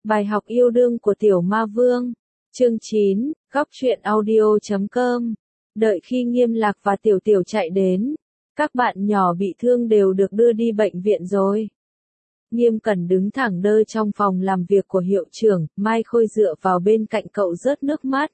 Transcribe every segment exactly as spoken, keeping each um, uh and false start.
Bài học yêu đương của Tiểu Ma Vương. Chương chín, góc truyện audio chấm com. Đợi khi Nghiêm Lạc và Tiểu Tiểu chạy đến, các bạn nhỏ bị thương đều được đưa đi bệnh viện rồi. Nghiêm Cẩn đứng thẳng đơ trong phòng làm việc của hiệu trưởng, Mai Khôi dựa vào bên cạnh cậu rớt nước mắt.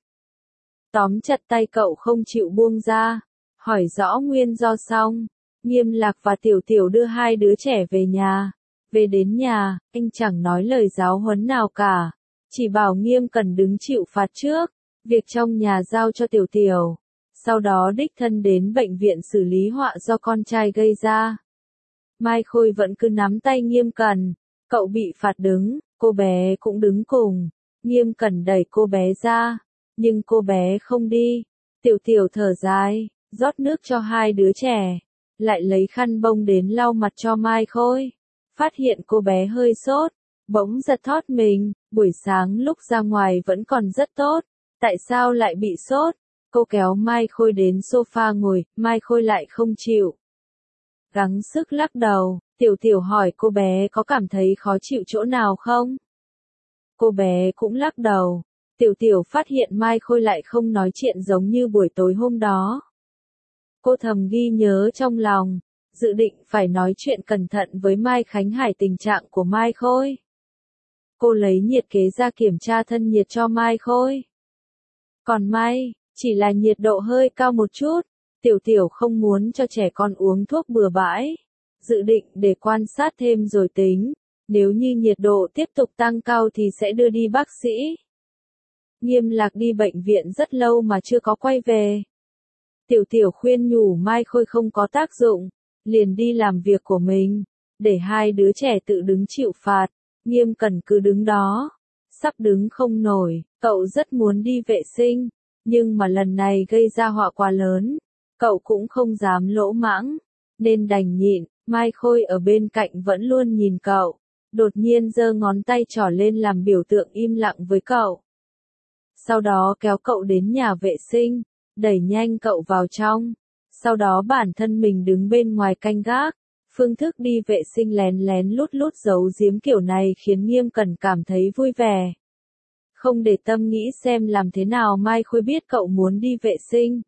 Tóm chặt tay cậu không chịu buông ra, hỏi rõ nguyên do xong. Nghiêm Lạc và Tiểu Tiểu đưa hai đứa trẻ về nhà. Về đến nhà, anh chẳng nói lời giáo huấn nào cả, chỉ bảo Nghiêm Cẩn đứng chịu phạt trước, việc trong nhà giao cho Tiểu Tiểu. Sau đó đích thân đến bệnh viện xử lý họa do con trai gây ra. Mai Khôi vẫn cứ nắm tay Nghiêm Cẩn, cậu bị phạt đứng, cô bé cũng đứng cùng. Nghiêm Cẩn đẩy cô bé ra, nhưng cô bé không đi. Tiểu Tiểu thở dài, rót nước cho hai đứa trẻ, lại lấy khăn bông đến lau mặt cho Mai Khôi. Phát hiện cô bé hơi sốt, bỗng giật thót mình, buổi sáng lúc ra ngoài vẫn còn rất tốt, tại sao lại bị sốt? Cô kéo Mai Khôi đến sofa ngồi, Mai Khôi lại không chịu. Gắng sức lắc đầu, Tiểu Tiểu hỏi cô bé có cảm thấy khó chịu chỗ nào không? Cô bé cũng lắc đầu. Tiểu Tiểu phát hiện Mai Khôi lại không nói chuyện giống như buổi tối hôm đó. Cô thầm ghi nhớ trong lòng, dự định phải nói chuyện cẩn thận với Mai Khánh Hải tình trạng của Mai Khôi. Cô lấy nhiệt kế ra kiểm tra thân nhiệt cho Mai Khôi. Còn may, chỉ là nhiệt độ hơi cao một chút, Tiểu Tiểu không muốn cho trẻ con uống thuốc bừa bãi. Dự định để quan sát thêm rồi tính, nếu như nhiệt độ tiếp tục tăng cao thì sẽ đưa đi bác sĩ. Nghiêm Lạc đi bệnh viện rất lâu mà chưa có quay về. Tiểu Tiểu khuyên nhủ Mai Khôi không có tác dụng, liền đi làm việc của mình, để hai đứa trẻ tự đứng chịu phạt. Nghiêm Cẩn cứ đứng đó, sắp đứng không nổi, cậu rất muốn đi vệ sinh, nhưng mà lần này gây ra họa quá lớn, cậu cũng không dám lỗ mãng, nên đành nhịn. Mai Khôi ở bên cạnh vẫn luôn nhìn cậu, đột nhiên giơ ngón tay trỏ lên làm biểu tượng im lặng với cậu. Sau đó kéo cậu đến nhà vệ sinh, đẩy nhanh cậu vào trong, sau đó bản thân mình đứng bên ngoài canh gác. Phương thức đi vệ sinh lén lén lút lút giấu giếm kiểu này khiến Nghiêm Cẩn cảm thấy vui vẻ. Không để tâm nghĩ xem làm thế nào Mai Khôi biết cậu muốn đi vệ sinh.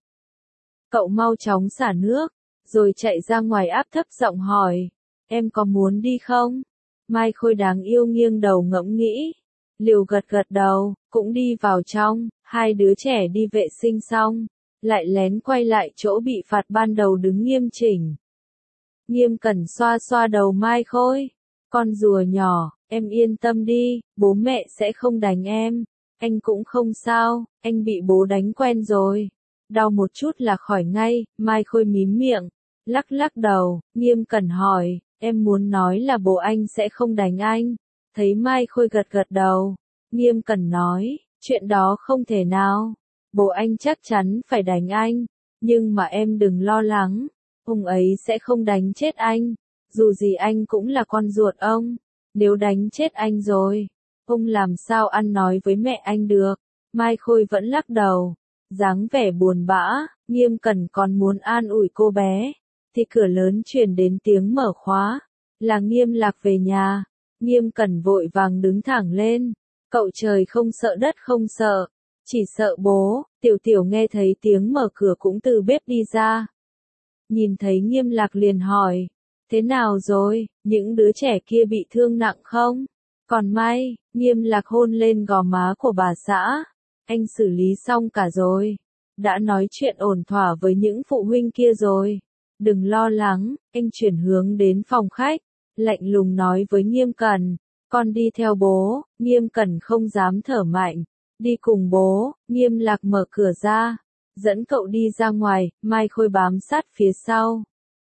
Cậu mau chóng xả nước, rồi chạy ra ngoài áp thấp giọng hỏi, em có muốn đi không? Mai Khôi đáng yêu nghiêng đầu ngẫm nghĩ, liều gật gật đầu, cũng đi vào trong. Hai đứa trẻ đi vệ sinh xong, lại lén quay lại chỗ bị phạt ban đầu đứng nghiêm chỉnh. Nghiêm Cẩn xoa xoa đầu Mai Khôi, con rùa nhỏ, em yên tâm đi, bố mẹ sẽ không đánh em, anh cũng không sao, anh bị bố đánh quen rồi, đau một chút là khỏi ngay. Mai Khôi mím miệng, lắc lắc đầu. Nghiêm Cẩn hỏi, em muốn nói là bố anh sẽ không đánh anh? Thấy Mai Khôi gật gật đầu, Nghiêm Cẩn nói, chuyện đó không thể nào, bố anh chắc chắn phải đánh anh, nhưng mà em đừng lo lắng. Ông ấy sẽ không đánh chết anh, dù gì anh cũng là con ruột ông, nếu đánh chết anh rồi, ông làm sao ăn nói với mẹ anh được? Mai Khôi vẫn lắc đầu, dáng vẻ buồn bã. Nghiêm Cẩn còn muốn an ủi cô bé, thì cửa lớn truyền đến tiếng mở khóa, là Nghiêm Lạc về nhà. Nghiêm Cẩn vội vàng đứng thẳng lên, cậu trời không sợ đất không sợ, chỉ sợ bố. Tiểu Tiểu nghe thấy tiếng mở cửa cũng từ bếp đi ra. Nhìn thấy Nghiêm Lạc liền hỏi, thế nào rồi, những đứa trẻ kia bị thương nặng không? Còn may, Nghiêm Lạc hôn lên gò má của bà xã, anh xử lý xong cả rồi, đã nói chuyện ổn thỏa với những phụ huynh kia rồi, đừng lo lắng. Anh chuyển hướng đến phòng khách, lạnh lùng nói với Nghiêm Cẩn, con đi theo bố. Nghiêm Cẩn không dám thở mạnh, đi cùng bố. Nghiêm Lạc mở cửa ra, dẫn cậu đi ra ngoài. Mai Khôi bám sát phía sau,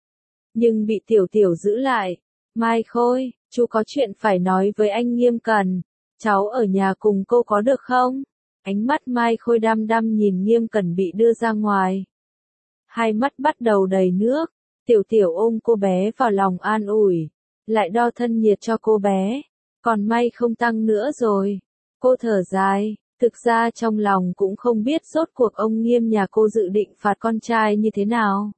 nhưng bị Tiểu Tiểu giữ lại. Mai Khôi, chú có chuyện phải nói với anh Nghiêm Cẩn, cháu ở nhà cùng cô có được không? Ánh mắt Mai Khôi đăm đăm nhìn Nghiêm Cẩn bị đưa ra ngoài, hai mắt bắt đầu đầy nước. Tiểu Tiểu ôm cô bé vào lòng an ủi, lại đo thân nhiệt cho cô bé, còn may không tăng nữa rồi. Cô thở dài, thực ra trong lòng cũng không biết rốt cuộc ông Nghiêm nhà cô dự định phạt con trai như thế nào.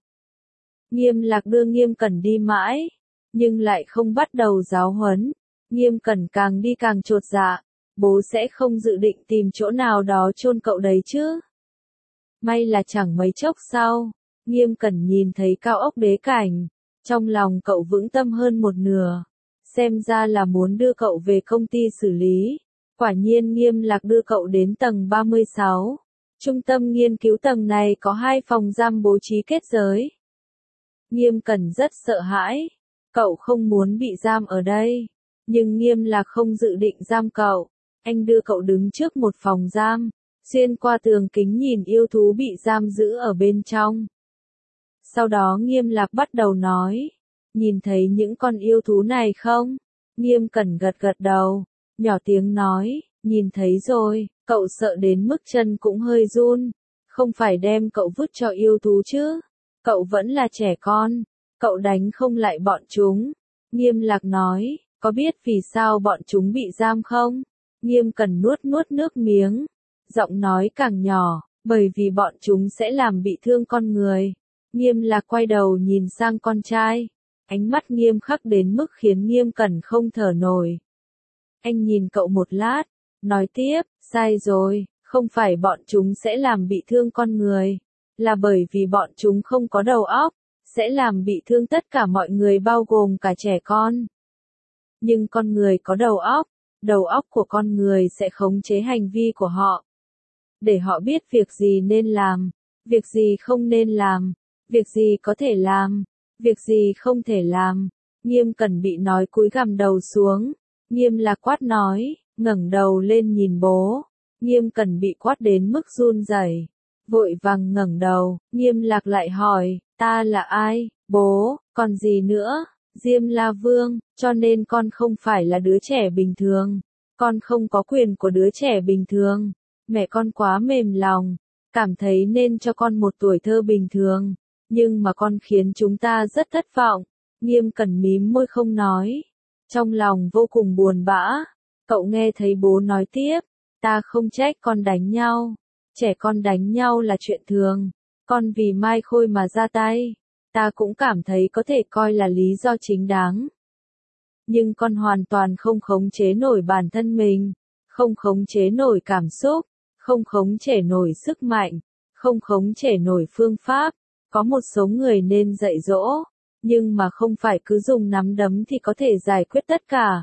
Nghiêm Lạc đưa Nghiêm Cẩn đi mãi, nhưng lại không bắt đầu giáo huấn. Nghiêm Cẩn càng đi càng chột dạ, bố sẽ không dự định tìm chỗ nào đó chôn cậu đấy chứ. May là chẳng mấy chốc sau, Nghiêm Cẩn nhìn thấy cao ốc đế cảnh, trong lòng cậu vững tâm hơn một nửa, xem ra là muốn đưa cậu về công ty xử lý. Quả nhiên Nghiêm Lạc đưa cậu đến tầng ba mươi sáu. Trung tâm nghiên cứu tầng này có hai phòng giam bố trí kết giới. Nghiêm Cẩn rất sợ hãi, cậu không muốn bị giam ở đây, nhưng Nghiêm Lạc không dự định giam cậu. Anh đưa cậu đứng trước một phòng giam, xuyên qua tường kính nhìn yêu thú bị giam giữ ở bên trong. Sau đó Nghiêm Lạc bắt đầu nói, nhìn thấy những con yêu thú này không? Nghiêm Cẩn gật gật đầu, nhỏ tiếng nói, nhìn thấy rồi. Cậu sợ đến mức chân cũng hơi run, không phải đem cậu vứt cho yêu thú chứ? Cậu vẫn là trẻ con, cậu đánh không lại bọn chúng. Nghiêm Lạc nói, có biết vì sao bọn chúng bị giam không? Nghiêm Cẩn nuốt nuốt nước miếng, giọng nói càng nhỏ, bởi vì bọn chúng sẽ làm bị thương con người. Nghiêm Lạc quay đầu nhìn sang con trai, ánh mắt nghiêm khắc đến mức khiến Nghiêm Cẩn không thở nổi. Anh nhìn cậu một lát, nói tiếp, sai rồi, không phải bọn chúng sẽ làm bị thương con người, là bởi vì bọn chúng không có đầu óc, sẽ làm bị thương tất cả mọi người bao gồm cả trẻ con. Nhưng con người có đầu óc, đầu óc của con người sẽ khống chế hành vi của họ, để họ biết việc gì nên làm, việc gì không nên làm, việc gì có thể làm, việc gì không thể làm. Nghiêm Cẩn bị nói cúi gằm đầu xuống, Nghiêm Lạc quát nói, ngẩng đầu lên nhìn bố. Nghiêm Cẩn bị quát đến mức run rẩy, vội vàng ngẩng đầu. Nghiêm Lạc lại hỏi, ta là ai? Bố, còn gì nữa? Diêm La Vương, cho nên con không phải là đứa trẻ bình thường, con không có quyền của đứa trẻ bình thường. Mẹ con quá mềm lòng, cảm thấy nên cho con một tuổi thơ bình thường, nhưng mà con khiến chúng ta rất thất vọng. Nghiêm Cẩn mím môi không nói, trong lòng vô cùng buồn bã. Cậu nghe thấy bố nói tiếp, ta không trách con đánh nhau, trẻ con đánh nhau là chuyện thường, con vì Mai Khôi mà ra tay, ta cũng cảm thấy có thể coi là lý do chính đáng. Nhưng con hoàn toàn không khống chế nổi bản thân mình, không khống chế nổi cảm xúc, không khống chế nổi sức mạnh, không khống chế nổi phương pháp. Có một số người nên dạy dỗ, nhưng mà không phải cứ dùng nắm đấm thì có thể giải quyết tất cả.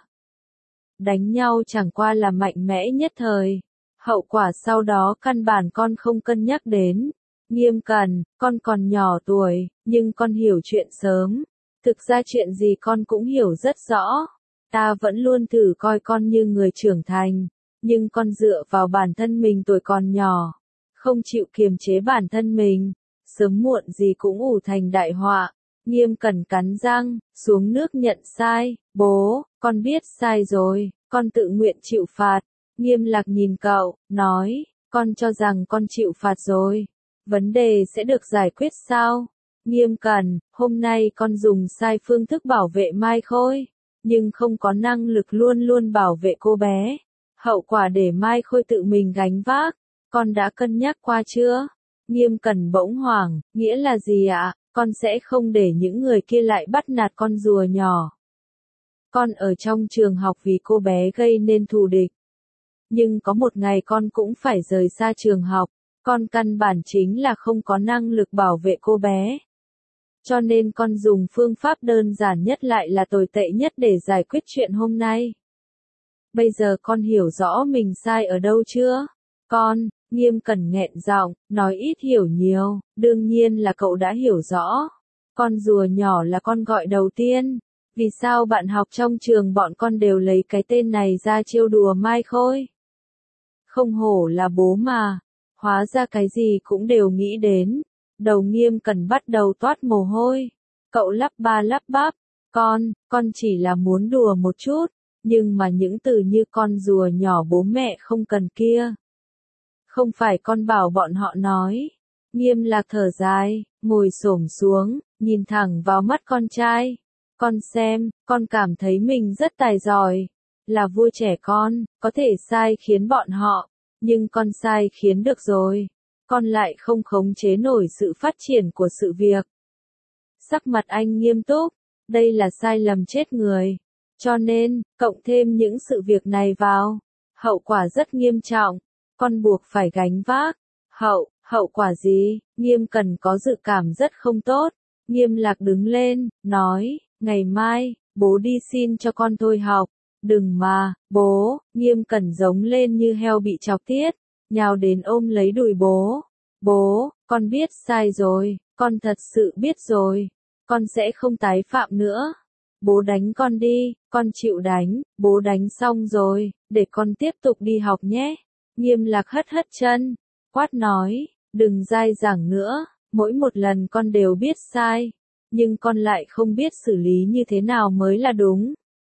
Đánh nhau chẳng qua là mạnh mẽ nhất thời, hậu quả sau đó căn bản con không cân nhắc đến. Nghiêm Cẩn, con còn nhỏ tuổi, nhưng con hiểu chuyện sớm. Thực ra chuyện gì con cũng hiểu rất rõ. Ta vẫn luôn thử coi con như người trưởng thành, nhưng con dựa vào bản thân mình tuổi còn nhỏ, không chịu kiềm chế bản thân mình, sớm muộn gì cũng ủ thành đại họa. Nghiêm Cẩn cắn răng, xuống nước nhận sai, bố, con biết sai rồi, con tự nguyện chịu phạt. Nghiêm Lạc nhìn cậu, nói, con cho rằng con chịu phạt rồi, vấn đề sẽ được giải quyết sao? Nghiêm Cẩn, hôm nay con dùng sai phương thức bảo vệ Mai Khôi, nhưng không có năng lực luôn luôn bảo vệ cô bé. Hậu quả để Mai Khôi tự mình gánh vác, con đã cân nhắc qua chưa? Nghiêm Cẩn bỗng hoảng, nghĩa là gì ạ? Con sẽ không để những người kia lại bắt nạt con rùa nhỏ. Con ở trong trường học vì cô bé gây nên thù địch. Nhưng có một ngày con cũng phải rời xa trường học, con căn bản chính là không có năng lực bảo vệ cô bé. Cho nên con dùng phương pháp đơn giản nhất lại là tồi tệ nhất để giải quyết chuyện hôm nay. Bây giờ con hiểu rõ mình sai ở đâu chưa? Con, Nghiêm Cẩn nghẹn giọng, nói ít hiểu nhiều, đương nhiên là cậu đã hiểu rõ. Con rùa nhỏ là con gọi đầu tiên. Vì sao bạn học trong trường bọn con đều lấy cái tên này ra trêu đùa Mai Khôi? Không hổ là bố mà, hóa ra cái gì cũng đều nghĩ đến. Đầu Nghiêm Cẩn bắt đầu toát mồ hôi. Cậu lắp ba lắp bắp, con, con chỉ là muốn đùa một chút, nhưng mà những từ như con rùa nhỏ bố mẹ không cần kia. Không phải con bảo bọn họ nói. Nghiêm Lạc thở dài, ngồi xổm xuống, nhìn thẳng vào mắt con trai. Con xem, con cảm thấy mình rất tài giỏi, là vua trẻ con, có thể sai khiến bọn họ, nhưng con sai khiến được rồi, con lại không khống chế nổi sự phát triển của sự việc. Sắc mặt anh nghiêm túc, đây là sai lầm chết người, cho nên, cộng thêm những sự việc này vào, Hậu quả rất nghiêm trọng, con buộc phải gánh vác. Hậu, hậu quả gì? Nghiêm Cẩn có dự cảm rất không tốt. Nghiêm Lạc đứng lên, nói, ngày mai, bố đi xin cho con thôi học. Đừng mà, bố. Nghiêm Cẩn giống lên như heo bị chọc tiết, nhào đến ôm lấy đùi bố. Bố, con biết sai rồi, con thật sự biết rồi, con sẽ không tái phạm nữa. Bố đánh con đi, con chịu đánh, bố đánh xong rồi, để con tiếp tục đi học nhé. Nghiêm Lạc hất hất chân, quát nói, đừng dai dẳng nữa, mỗi một lần con đều biết sai, nhưng con lại không biết xử lý như thế nào mới là đúng.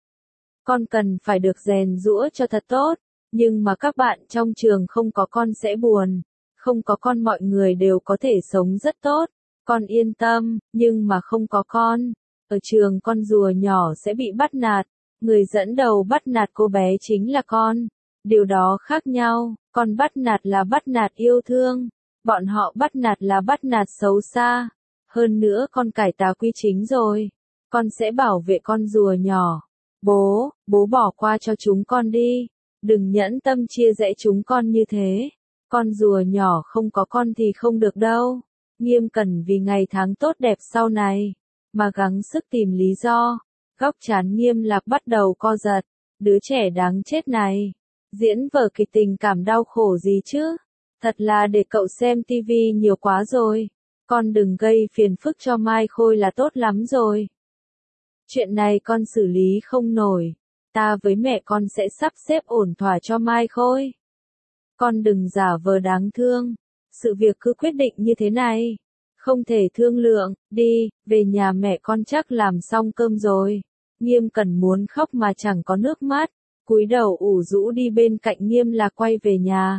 Con cần phải được rèn giũa cho thật tốt, nhưng mà các bạn trong trường không có con sẽ buồn, không có con mọi người đều có thể sống rất tốt, con yên tâm, nhưng mà không có con, ở trường con rùa nhỏ sẽ bị bắt nạt, người dẫn đầu bắt nạt cô bé chính là con, điều đó khác nhau, con bắt nạt là bắt nạt yêu thương, bọn họ bắt nạt là bắt nạt xấu xa, hơn nữa con cải tà quy chính rồi, con sẽ bảo vệ con rùa nhỏ. Bố, bố bỏ qua cho chúng con đi, đừng nhẫn tâm chia rẽ chúng con như thế. Con rùa nhỏ không có con thì không được đâu. Nghiêm Cẩn vì ngày tháng tốt đẹp sau này, mà gắng sức tìm lý do. Góc trán Nghiêm Lạc bắt đầu co giật. Đứa trẻ đáng chết này. Diễn vở kịch tình cảm đau khổ gì chứ? Thật là để cậu xem tivi nhiều quá rồi. Con đừng gây phiền phức cho Mai Khôi là tốt lắm rồi. Chuyện này con xử lý không nổi. Ta với mẹ con sẽ sắp xếp ổn thỏa cho Mai Khôi. Con đừng giả vờ đáng thương. Sự việc cứ quyết định như thế này. Không thể thương lượng, đi, về nhà mẹ con chắc làm xong cơm rồi. Nghiêm Cẩn muốn khóc mà chẳng có nước mắt. Cúi đầu ủ rũ đi bên cạnh Nghiêm Lạc quay về nhà.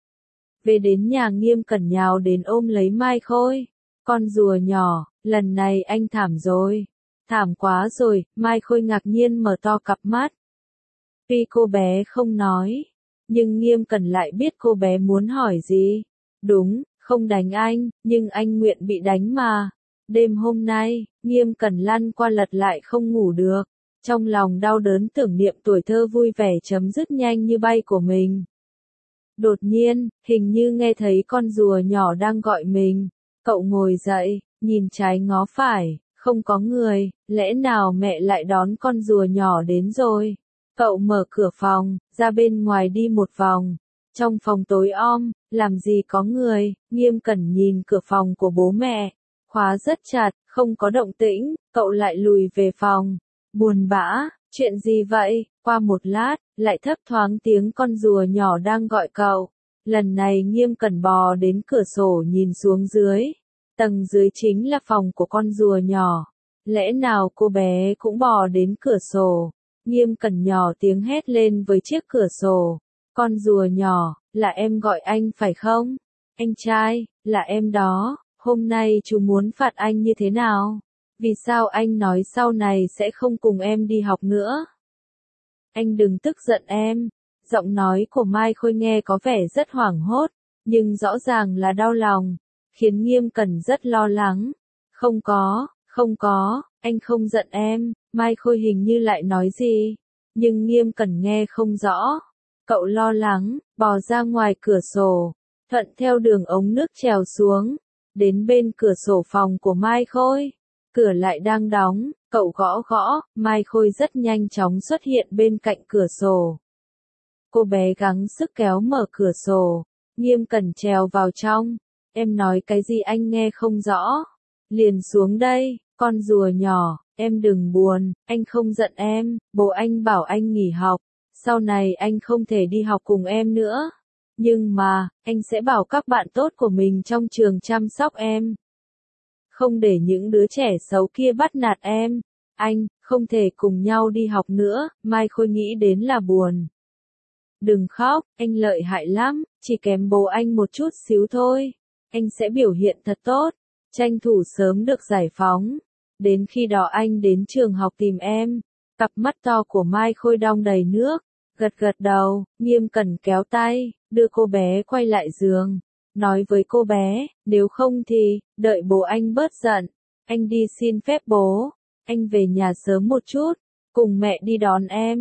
Về đến nhà Nghiêm Cẩn nhào đến ôm lấy Mai Khôi. Con rùa nhỏ, lần này anh thảm rồi. Thảm quá rồi, Mai Khôi ngạc nhiên mở to cặp mắt. Tuy cô bé không nói, nhưng Nghiêm Cẩn lại biết cô bé muốn hỏi gì. Đúng, không đánh anh, nhưng anh nguyện bị đánh mà. Đêm hôm nay, Nghiêm Cẩn lăn qua lật lại không ngủ được. Trong lòng đau đớn tưởng niệm tuổi thơ vui vẻ chấm dứt nhanh như bay của mình. Đột nhiên, hình như nghe thấy con rùa nhỏ đang gọi mình. Cậu ngồi dậy, nhìn trái ngó phải, không có người, lẽ nào mẹ lại đón con rùa nhỏ đến rồi. Cậu mở cửa phòng, ra bên ngoài đi một vòng. Trong phòng tối om, làm gì có người, Nghiêm Cẩn nhìn cửa phòng của bố mẹ. Khóa rất chặt, không có động tĩnh, cậu lại lùi về phòng. Buồn bã, chuyện gì vậy? Qua một lát, lại thấp thoáng tiếng con rùa nhỏ đang gọi cậu. Lần này Nghiêm Cẩn bò đến cửa sổ nhìn xuống dưới. Tầng dưới chính là phòng của con rùa nhỏ. Lẽ nào cô bé cũng bò đến cửa sổ? Nghiêm Cẩn nhỏ tiếng hét lên với chiếc cửa sổ. Con rùa nhỏ, là em gọi anh phải không? Anh trai, là em đó, hôm nay chú muốn phạt anh như thế nào? Vì sao anh nói sau này sẽ không cùng em đi học nữa? Anh đừng tức giận em. Giọng nói của Mai Khôi nghe có vẻ rất hoảng hốt, nhưng rõ ràng là đau lòng, khiến Nghiêm Cẩn rất lo lắng. Không có, không có, anh không giận em, Mai Khôi hình như lại nói gì, nhưng Nghiêm Cẩn nghe không rõ. Cậu lo lắng, bò ra ngoài cửa sổ, thuận theo đường ống nước trèo xuống, đến bên cửa sổ phòng của Mai Khôi. Cửa lại đang đóng, cậu gõ gõ, Mai Khôi rất nhanh chóng xuất hiện bên cạnh cửa sổ. Cô bé gắng sức kéo mở cửa sổ, Nghiêm Cẩn trèo vào trong. Em nói cái gì anh nghe không rõ. Liền xuống đây, con rùa nhỏ, em đừng buồn, anh không giận em, bố anh bảo anh nghỉ học, sau này anh không thể đi học cùng em nữa. Nhưng mà, anh sẽ bảo các bạn tốt của mình trong trường chăm sóc em. Không để những đứa trẻ xấu kia bắt nạt em. Anh, không thể cùng nhau đi học nữa, Mai Khôi nghĩ đến là buồn. Đừng khóc, anh lợi hại lắm, chỉ kém bố anh một chút xíu thôi. Anh sẽ biểu hiện thật tốt, tranh thủ sớm được giải phóng. Đến khi đó anh đến trường học tìm em. Cặp mắt to của Mai Khôi đong đầy nước, gật gật đầu, Nghiêm Cẩn kéo tay, đưa cô bé quay lại giường. Nói với cô bé, nếu không thì, đợi bố anh bớt giận. Anh đi xin phép bố, anh về nhà sớm một chút, cùng mẹ đi đón em.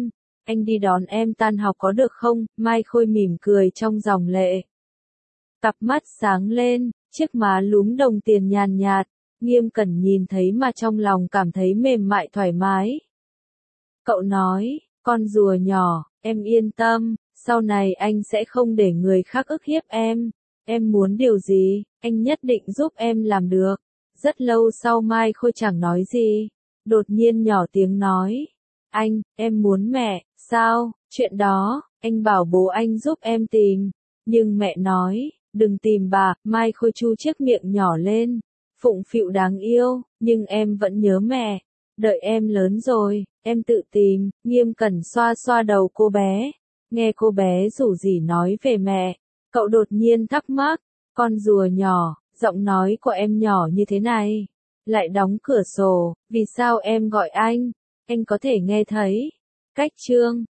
anh đi đón em tan học có được không? Mai Khôi mỉm cười trong dòng lệ. Cặp mắt sáng lên, chiếc má lúm đồng tiền nhàn nhạt, Nghiêm Cẩn nhìn thấy mà trong lòng cảm thấy mềm mại thoải mái. Cậu nói, con rùa nhỏ, em yên tâm, sau này anh sẽ không để người khác ức hiếp em. Em muốn điều gì, anh nhất định giúp em làm được. Rất lâu sau Mai Khôi chẳng nói gì, đột nhiên nhỏ tiếng nói. Anh, em muốn mẹ, sao, chuyện đó, anh bảo bố anh giúp em tìm. Nhưng mẹ nói, đừng tìm bà, Mai Khôi chu chiếc miệng nhỏ lên. Phụng phịu đáng yêu, nhưng em vẫn nhớ mẹ. Đợi em lớn rồi, em tự tìm. Nghiêm Cẩn xoa xoa đầu cô bé. Nghe cô bé rủ rỉ nói về mẹ, cậu đột nhiên thắc mắc. Con rùa nhỏ, giọng nói của em nhỏ như thế này. Lại đóng cửa sổ, vì sao em gọi anh? Anh có thể nghe thấy. Cách chương